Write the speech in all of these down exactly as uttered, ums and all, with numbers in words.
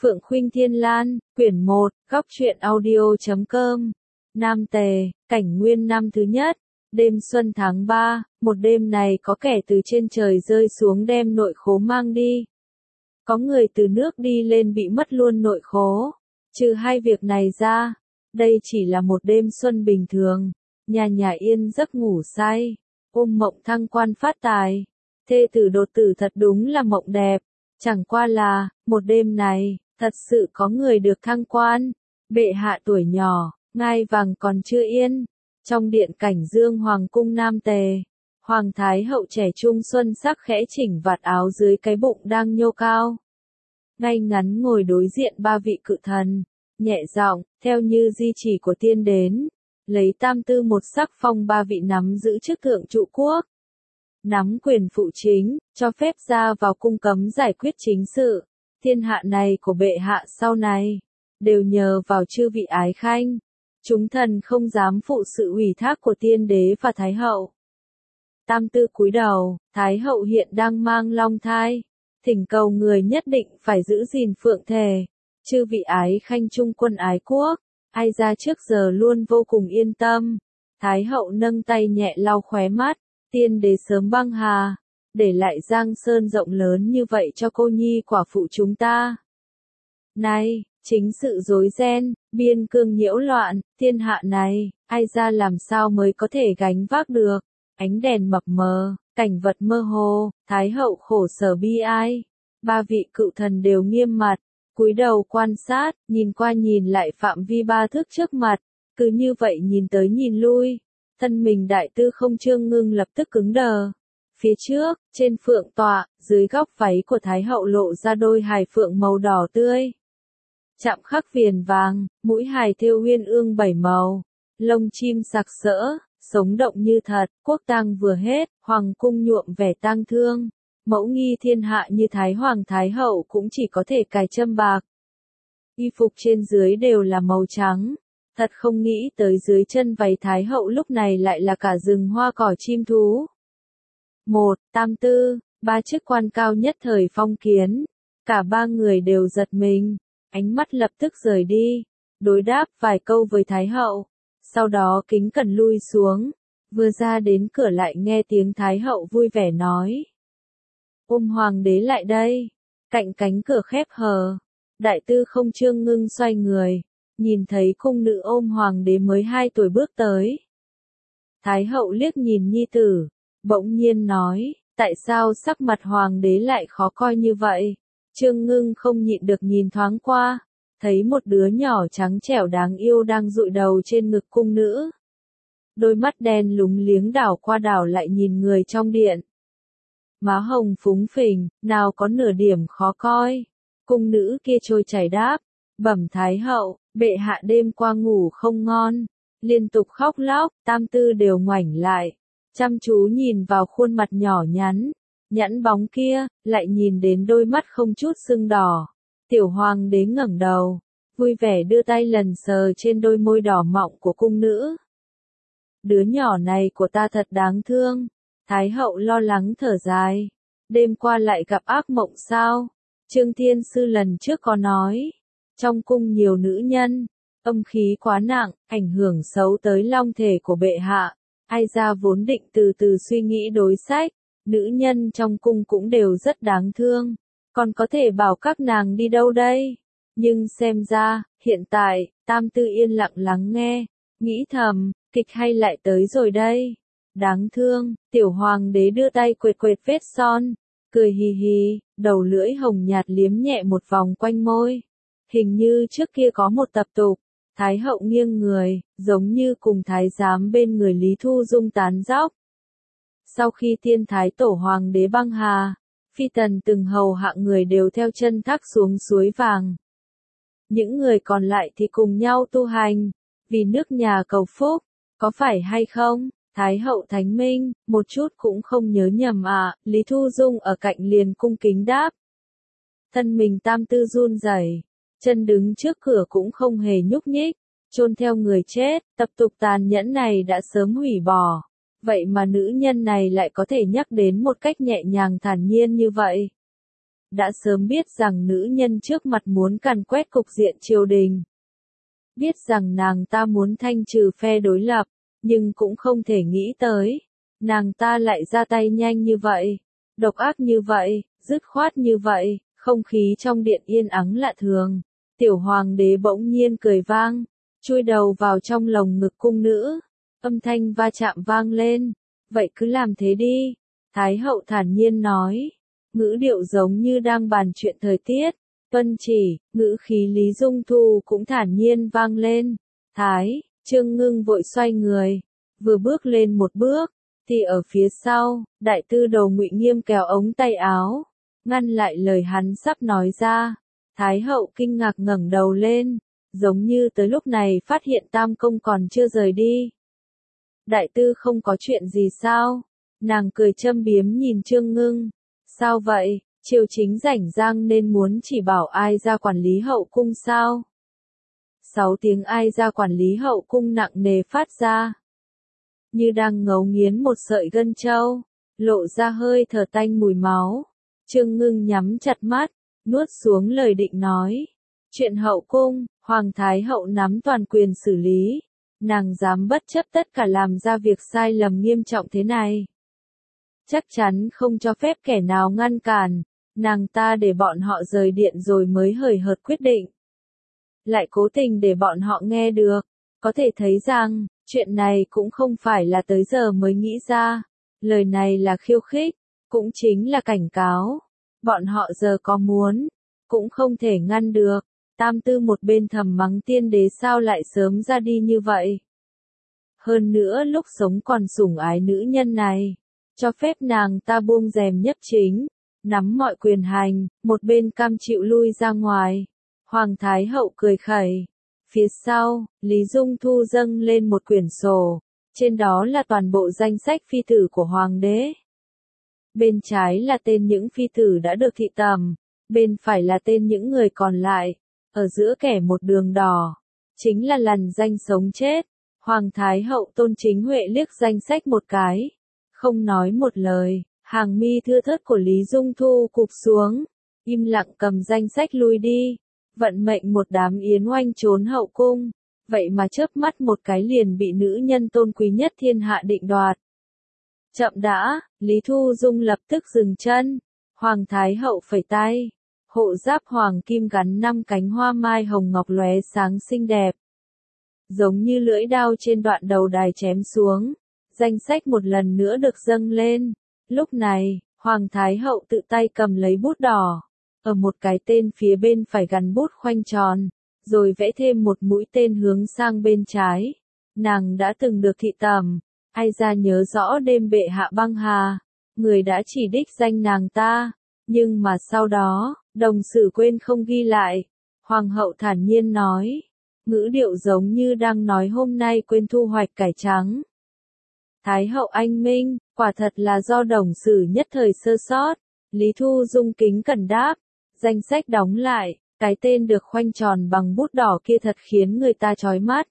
Phượng Khuynh Thiên Lan, quyển một, góc truyện audio chấm com. Nam Tề, cảnh nguyên năm thứ nhất, đêm xuân tháng ba, một đêm này có kẻ từ trên trời rơi xuống đem nội khố mang đi. Có người từ nước đi lên bị mất luôn nội khố. Trừ hai việc này ra, đây chỉ là một đêm xuân bình thường, nhà nhà yên giấc ngủ say, ôm mộng thăng quan phát tài. Thê tử đột tử thật đúng là mộng đẹp, chẳng qua là, một đêm này, thật sự có người được thăng quan. Bệ hạ tuổi nhỏ, ngai vàng còn chưa yên. Trong điện cảnh Dương Hoàng cung Nam Tề, Hoàng Thái hậu trẻ trung xuân sắc khẽ chỉnh vạt áo dưới cái bụng đang nhô cao. Ngay ngắn ngồi đối diện ba vị cự thần, nhẹ giọng, theo như di chỉ của tiên đến, lấy tam tư một sắc phong ba vị nắm giữ chức thượng trụ quốc. Nắm quyền phụ chính, cho phép ra vào cung cấm giải quyết chính sự. Thiên hạ này của bệ hạ sau này, đều nhờ vào chư vị ái khanh. Chúng thần không dám phụ sự ủy thác của tiên đế và thái hậu. Tam tư cúi đầu, thái hậu hiện đang mang long thai. Thỉnh cầu người nhất định phải giữ gìn phượng thể. Chư vị ái khanh trung quân ái quốc, ai ra trước giờ luôn vô cùng yên tâm. Thái hậu nâng tay nhẹ lau khóe mắt, tiên đế sớm băng hà, để lại giang sơn rộng lớn như vậy cho cô nhi quả phụ chúng ta. Này, chính sự rối ren, biên cương nhiễu loạn, thiên hạ này, ai ra làm sao mới có thể gánh vác được. Ánh đèn mập mờ, cảnh vật mơ hồ, thái hậu khổ sở bi ai. Ba vị cựu thần đều nghiêm mặt, cúi đầu quan sát, nhìn qua nhìn lại phạm vi ba thước trước mặt, cứ như vậy nhìn tới nhìn lui. Thân mình đại tư không Trương Ngưng lập tức cứng đờ. Phía trước, trên phượng tọa, dưới góc váy của thái hậu lộ ra đôi hài phượng màu đỏ tươi. Chạm khắc viền vàng, mũi hài thêu uyên ương bảy màu, lông chim sặc sỡ, sống động như thật. Quốc tang vừa hết, hoàng cung nhuộm vẻ tang thương. Mẫu nghi thiên hạ như thái hoàng thái hậu cũng chỉ có thể cài châm bạc. Y phục trên dưới đều là màu trắng. Thật không nghĩ tới dưới chân váy thái hậu lúc này lại là cả rừng hoa cỏ chim thú. Một, tam tư, ba chức quan cao nhất thời phong kiến. Cả ba người đều giật mình, ánh mắt lập tức rời đi, đối đáp vài câu với thái hậu. Sau đó kính cẩn lui xuống, vừa ra đến cửa lại nghe tiếng thái hậu vui vẻ nói. Ôm hoàng đế lại đây. Cạnh cánh cửa khép hờ, đại tư không Trương Ngưng xoay người. Nhìn thấy cung nữ ôm hoàng đế mới hai tuổi bước tới. Thái hậu liếc nhìn nhi tử, bỗng nhiên nói, tại sao sắc mặt hoàng đế lại khó coi như vậy? Trương Ngưng không nhịn được nhìn thoáng qua, thấy một đứa nhỏ trắng trẻo đáng yêu đang dụi đầu trên ngực cung nữ. Đôi mắt đen lúng liếng đảo qua đảo lại nhìn người trong điện. Má hồng phúng phình, nào có nửa điểm khó coi. Cung nữ kia trôi chảy đáp, bẩm thái hậu, bệ hạ đêm qua ngủ không ngon, liên tục khóc lóc. Tam tư đều ngoảnh lại, chăm chú nhìn vào khuôn mặt nhỏ nhắn, nhẵn bóng kia, lại nhìn đến đôi mắt không chút sưng đỏ. Tiểu hoàng đế ngẩng đầu, vui vẻ đưa tay lần sờ trên đôi môi đỏ mọng của cung nữ. Đứa nhỏ này của ta thật đáng thương. Thái hậu lo lắng thở dài. Đêm qua lại gặp ác mộng sao? Trương Thiên Sư lần trước có nói, trong cung nhiều nữ nhân, âm khí quá nặng, ảnh hưởng xấu tới long thể của bệ hạ. Ai ra vốn định từ từ suy nghĩ đối sách, nữ nhân trong cung cũng đều rất đáng thương, còn có thể bảo các nàng đi đâu đây? Nhưng xem ra, hiện tại, tam tư yên lặng lắng nghe, nghĩ thầm, kịch hay lại tới rồi đây. Đáng thương, tiểu hoàng đế đưa tay quệt quệt vết son, cười hì hì, đầu lưỡi hồng nhạt liếm nhẹ một vòng quanh môi. Hình như trước kia có một tập tục, thái hậu nghiêng người, giống như cùng thái giám bên người Lý Thu Dung tán dóc. Sau khi tiên thái tổ hoàng đế băng hà, phi tần từng hầu hạ người đều theo chân thác xuống suối vàng. Những người còn lại thì cùng nhau tu hành, vì nước nhà cầu phúc, có phải hay không? Thái hậu thánh minh, một chút cũng không nhớ nhầm à. Lý Thu Dung ở cạnh liền cung kính đáp. Thân mình tam tư run rẩy, chân đứng trước cửa cũng không hề nhúc nhích, chôn theo người chết. Tập tục tàn nhẫn này đã sớm hủy bỏ, vậy mà nữ nhân này lại có thể nhắc đến một cách nhẹ nhàng thản nhiên như vậy. đã sớm biết rằng nữ nhân trước mặt muốn càn quét cục diện triều đình. Biết rằng nàng ta muốn thanh trừ phe đối lập, nhưng cũng không thể nghĩ tới. Nàng ta lại ra tay nhanh như vậy, độc ác như vậy, dứt khoát như vậy, không khí trong điện yên ắng lạ thường. Tiểu hoàng đế bỗng nhiên cười vang, chui đầu vào trong lồng ngực cung nữ, âm thanh va chạm vang lên, vậy cứ làm thế đi, Thái hậu thản nhiên nói, ngữ điệu giống như đang bàn chuyện thời tiết, tuân chỉ, ngữ khí Lý Dung Thu cũng thản nhiên vang lên, Thái, Trương Ngưng vội xoay người, vừa bước lên một bước, thì ở phía sau, đại tư đầu Ngụy Nghiêm kéo ống tay áo, ngăn lại lời hắn sắp nói ra. Thái hậu kinh ngạc ngẩng đầu lên, giống như tới lúc này phát hiện Tam Công còn chưa rời đi. Đại tư không có chuyện gì sao? Nàng cười châm biếm nhìn Trương Ngưng. Sao vậy, triều chính rảnh rang nên muốn chỉ bảo ai ra quản lý hậu cung sao? Sáu tiếng ai ra quản lý hậu cung nặng nề phát ra. Như đang ngấu nghiến một sợi gân trâu, lộ ra hơi thở tanh mùi máu. Trương Ngưng nhắm chặt mắt, nuốt xuống lời định nói. Chuyện hậu cung, Hoàng Thái hậu nắm toàn quyền xử lý. Nàng dám bất chấp tất cả làm ra việc sai lầm nghiêm trọng thế này. Chắc chắn không cho phép kẻ nào ngăn cản. Nàng ta để bọn họ rời điện rồi mới hời hợt quyết định. Lại cố tình để bọn họ nghe được. Có thể thấy rằng, chuyện này cũng không phải là tới giờ mới nghĩ ra. Lời này là khiêu khích, cũng chính là cảnh cáo. Bọn họ giờ có muốn, cũng không thể ngăn được. Tam tư một bên thầm mắng tiên đế sao lại sớm ra đi như vậy. Hơn nữa lúc sống còn sủng ái nữ nhân này, cho phép nàng ta buông rèm nhấp chính, nắm mọi quyền hành, một bên cam chịu lui ra ngoài. Hoàng Thái hậu cười khẩy. Phía sau, Lý Dung Thu dâng lên một quyển sổ, trên đó là toàn bộ danh sách phi tử của hoàng đế. Bên trái là tên những phi tử đã được thị tầm, bên phải là tên những người còn lại, ở giữa kẻ một đường đỏ, chính là lằn danh sống chết. Hoàng Thái hậu Tôn Chính Huệ liếc danh sách một cái, không nói một lời, hàng mi thưa thớt của Lý Dung Thu cụp xuống, im lặng cầm danh sách lui đi. Vận mệnh một đám yến oanh trốn hậu cung, vậy mà chớp mắt một cái liền bị nữ nhân tôn quý nhất thiên hạ định đoạt. Chậm đã, Lý Thu Dung lập tức dừng chân, Hoàng Thái hậu phẩy tay, hộ giáp hoàng kim gắn năm cánh hoa mai hồng ngọc lóe sáng xinh đẹp. Giống như lưỡi đao trên đoạn đầu đài chém xuống, danh sách một lần nữa được dâng lên. Lúc này, Hoàng Thái hậu tự tay cầm lấy bút đỏ. Ở một cái tên phía bên phải gắn bút khoanh tròn, rồi vẽ thêm một mũi tên hướng sang bên trái. Nàng đã từng được thị tầm, ai ra nhớ rõ đêm bệ hạ băng hà, người đã chỉ đích danh nàng ta, nhưng mà sau đó, đồng sử quên không ghi lại. Hoàng hậu thản nhiên nói, ngữ điệu giống như đang nói hôm nay quên thu hoạch cải trắng. Thái hậu anh minh, quả thật là do đồng sử nhất thời sơ sót. Lý Thu Dung kính cẩn đáp. Danh sách đóng lại, cái tên được khoanh tròn bằng bút đỏ kia thật khiến người ta chói mắt.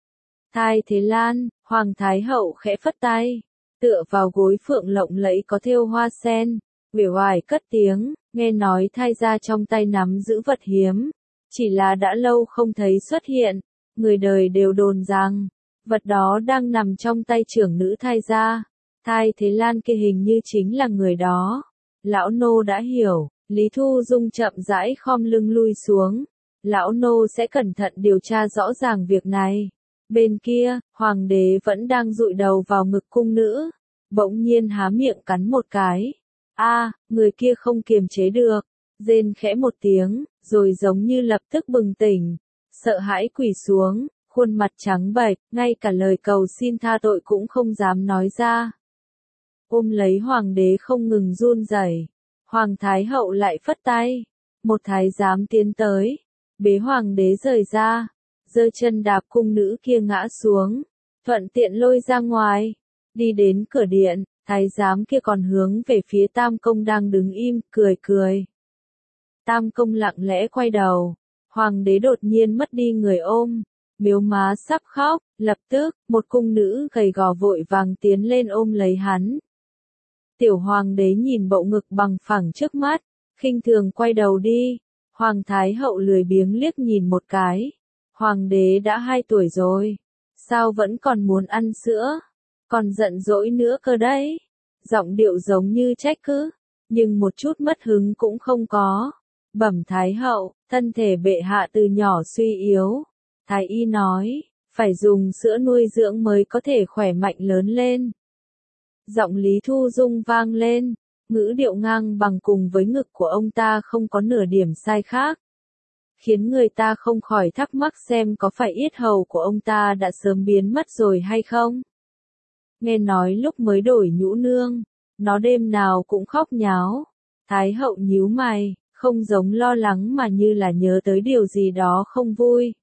Thái Thế Lan, Hoàng Thái hậu khẽ phất tay, tựa vào gối phượng lộng lẫy có thêu hoa sen, uể oải cất tiếng, nghe nói Thái gia trong tay nắm giữ vật hiếm, chỉ là đã lâu không thấy xuất hiện, người đời đều đồn rằng, vật đó đang nằm trong tay trưởng nữ Thái gia. Thái Thế Lan kia hình như chính là người đó. Lão nô đã hiểu. Lý Thu Dung chậm rãi khom lưng lui xuống. Lão nô sẽ cẩn thận điều tra rõ ràng việc này. Bên kia, hoàng đế vẫn đang dụi đầu vào ngực cung nữ. Bỗng nhiên há miệng cắn một cái. A, người kia không kiềm chế được. Rên khẽ một tiếng, rồi giống như lập tức bừng tỉnh. Sợ hãi quỳ xuống, khuôn mặt trắng bệch, ngay cả lời cầu xin tha tội cũng không dám nói ra. Ôm lấy hoàng đế không ngừng run rẩy. Hoàng Thái hậu lại phất tay, một thái giám tiến tới, bế hoàng đế rời ra, giơ chân đạp cung nữ kia ngã xuống, thuận tiện lôi ra ngoài, đi đến cửa điện, thái giám kia còn hướng về phía Tam Công đang đứng im, cười cười. Tam Công lặng lẽ quay đầu, hoàng đế đột nhiên mất đi người ôm, miếu má sắp khóc, lập tức, một cung nữ gầy gò vội vàng tiến lên ôm lấy hắn. Tiểu hoàng đế nhìn bộ ngực bằng phẳng trước mắt, khinh thường quay đầu đi. Hoàng Thái Hậu lười biếng liếc nhìn một cái. Hoàng đế đã hai tuổi rồi. Sao vẫn còn muốn ăn sữa? Còn giận dỗi nữa cơ đấy. Giọng điệu giống như trách cứ, nhưng một chút mất hứng cũng không có. Bẩm Thái Hậu, thân thể bệ hạ từ nhỏ suy yếu. Thái y nói, phải dùng sữa nuôi dưỡng mới có thể khỏe mạnh lớn lên. Giọng Lý Thu Dung vang lên, ngữ điệu ngang bằng cùng với ngực của ông ta không có nửa điểm sai khác. Khiến người ta không khỏi thắc mắc xem có phải yết hầu của ông ta đã sớm biến mất rồi hay không. Nghe nói lúc mới đổi nhũ nương, nó đêm nào cũng khóc nháo. Thái Hậu nhíu mày, không giống lo lắng mà như là nhớ tới điều gì đó không vui.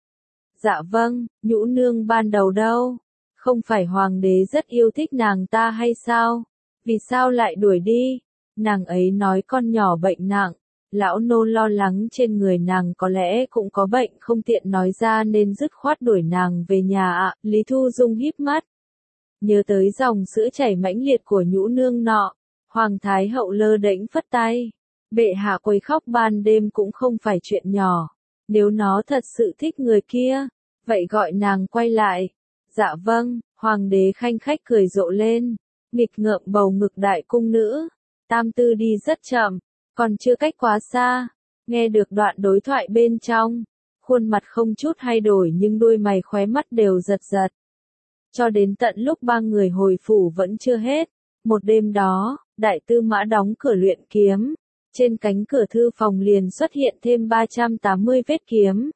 Dạ vâng, nhũ nương ban đầu đâu? Không phải hoàng đế rất yêu thích nàng ta hay sao? Vì sao lại đuổi đi? Nàng ấy nói con nhỏ bệnh nặng. Lão nô lo lắng trên người nàng có lẽ cũng có bệnh không tiện nói ra nên dứt khoát đuổi nàng về nhà ạ. À. Lý Thu Dung híp mắt. Nhớ tới dòng sữa chảy mãnh liệt của nhũ nương nọ. Hoàng Thái Hậu lơ đễnh phất tay. Bệ hạ quấy khóc ban đêm cũng không phải chuyện nhỏ. Nếu nó thật sự thích người kia, vậy gọi nàng quay lại. Dạ vâng, hoàng đế khanh khách cười rộ lên. Nghịch ngợm bầu ngực đại cung nữ. Tam tư đi rất chậm, còn chưa cách quá xa. Nghe được đoạn đối thoại bên trong, khuôn mặt không chút thay đổi nhưng đuôi mày khóe mắt đều giật giật. Cho đến tận lúc ba người hồi phủ vẫn chưa hết. Một đêm đó, đại tư mã đóng cửa luyện kiếm. Trên cánh cửa thư phòng liền xuất hiện thêm ba trăm tám mươi vết kiếm.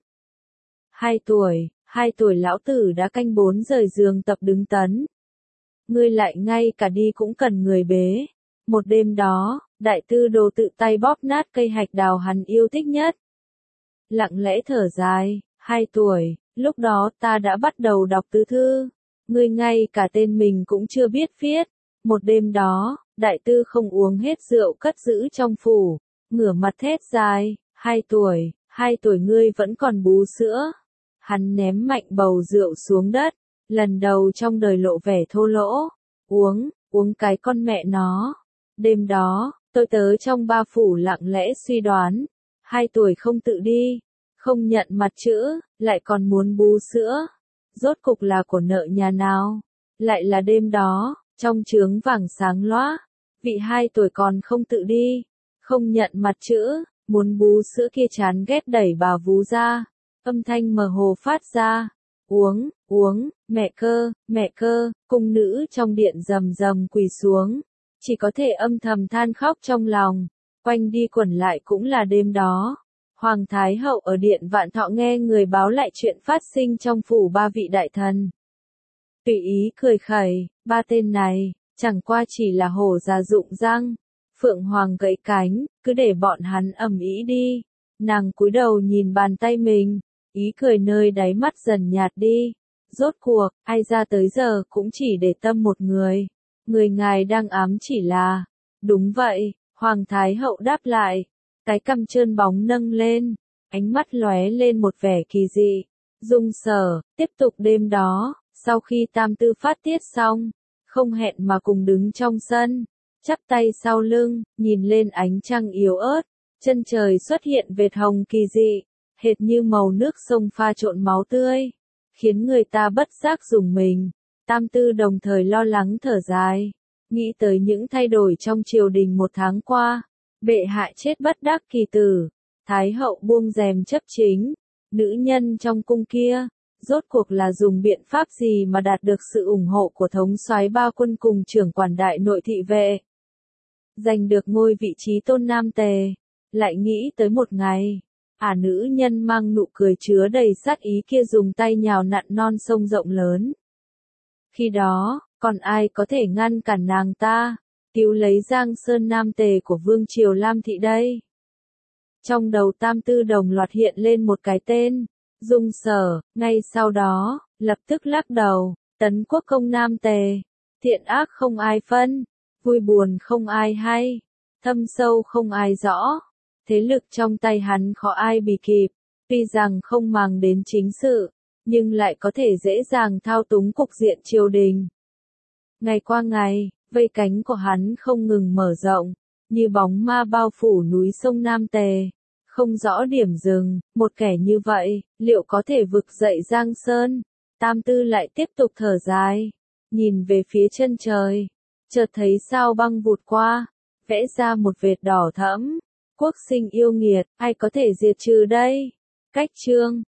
Hai tuổi, hai tuổi lão tử đã canh bốn rời giường tập đứng tấn. Ngươi lại ngay cả đi cũng cần người bế. Một đêm đó, đại tư đồ tự tay bóp nát cây hạch đào hắn yêu thích nhất. Lặng lẽ thở dài, hai tuổi, lúc đó ta đã bắt đầu đọc tứ thư. Ngươi ngay cả tên mình cũng chưa biết viết. Một đêm đó, đại tư không uống hết rượu cất giữ trong phủ, ngửa mặt thét dài, hai tuổi, hai tuổi ngươi vẫn còn bú sữa. Hắn ném mạnh bầu rượu xuống đất, lần đầu trong đời lộ vẻ thô lỗ. Uống, uống cái con mẹ nó. Đêm đó, tôi tớ trong ba phủ lặng lẽ suy đoán. Hai tuổi không tự đi, không nhận mặt chữ, lại còn muốn bú sữa. Rốt cục là của nợ nhà nào? Lại là đêm đó, trong trướng vàng sáng loá. Vị hai tuổi còn không tự đi, không nhận mặt chữ, muốn bú sữa kia chán ghét đẩy bà vú ra. Âm thanh mờ hồ phát ra. Uống, uống, mẹ cơ, mẹ cơ, cung nữ trong điện rầm rầm quỳ xuống. Chỉ có thể âm thầm than khóc trong lòng. Quanh đi quẩn lại cũng là đêm đó. Hoàng Thái Hậu ở điện Vạn Thọ nghe người báo lại chuyện phát sinh trong phủ ba vị đại thần. Tùy ý cười khẩy, ba tên này, chẳng qua chỉ là hổ già rụng răng. Phượng Hoàng gãy cánh, cứ để bọn hắn ầm ĩ đi. Nàng cúi đầu nhìn bàn tay mình, ý cười nơi đáy mắt dần nhạt đi. Rốt cuộc, ai ra tới giờ cũng chỉ để tâm một người. Người ngài đang ám chỉ là... Đúng vậy, Hoàng Thái Hậu đáp lại. Cái cằm trơn bóng nâng lên, ánh mắt lóe lên một vẻ kỳ dị. Dung Sở, tiếp tục đêm đó, sau khi tam tư phát tiết xong, không hẹn mà cùng đứng trong sân, chắp tay sau lưng, nhìn lên ánh trăng yếu ớt, chân trời xuất hiện vệt hồng kỳ dị, hệt như màu nước sông pha trộn máu tươi, khiến người ta bất giác rùng mình. Tam tư đồng thời lo lắng thở dài, nghĩ tới những thay đổi trong triều đình một tháng qua. Bệ hạ chết bất đắc kỳ tử, Thái Hậu buông rèm chấp chính, nữ nhân trong cung kia, rốt cuộc là dùng biện pháp gì mà đạt được sự ủng hộ của thống soái ba quân cùng trưởng quản đại nội thị vệ. Giành được ngôi vị trí tôn nam tề, lại nghĩ tới một ngày, ả nữ nhân mang nụ cười chứa đầy sát ý kia dùng tay nhào nặn non sông rộng lớn. Khi đó, còn ai có thể ngăn cản nàng ta? Cứu lấy Giang Sơn Nam Tề của Vương Triều Lam Thị đây. Trong đầu tam tư đồng loạt hiện lên một cái tên, Dung Sở, ngay sau đó, lập tức lắc đầu, tấn quốc công Nam Tề, thiện ác không ai phân, vui buồn không ai hay, thâm sâu không ai rõ, thế lực trong tay hắn khó ai bì kịp, tuy rằng không màng đến chính sự, nhưng lại có thể dễ dàng thao túng cục diện triều đình. Ngày qua ngày, vây cánh của hắn không ngừng mở rộng, như bóng ma bao phủ núi sông Nam Tề. Không rõ điểm dừng, một kẻ như vậy, liệu có thể vực dậy Giang Sơn? Tam Tư lại tiếp tục thở dài, nhìn về phía chân trời, chợt thấy sao băng vụt qua, vẽ ra một vệt đỏ thẫm. Quốc sinh yêu nghiệt, ai có thể diệt trừ đây? Cách chương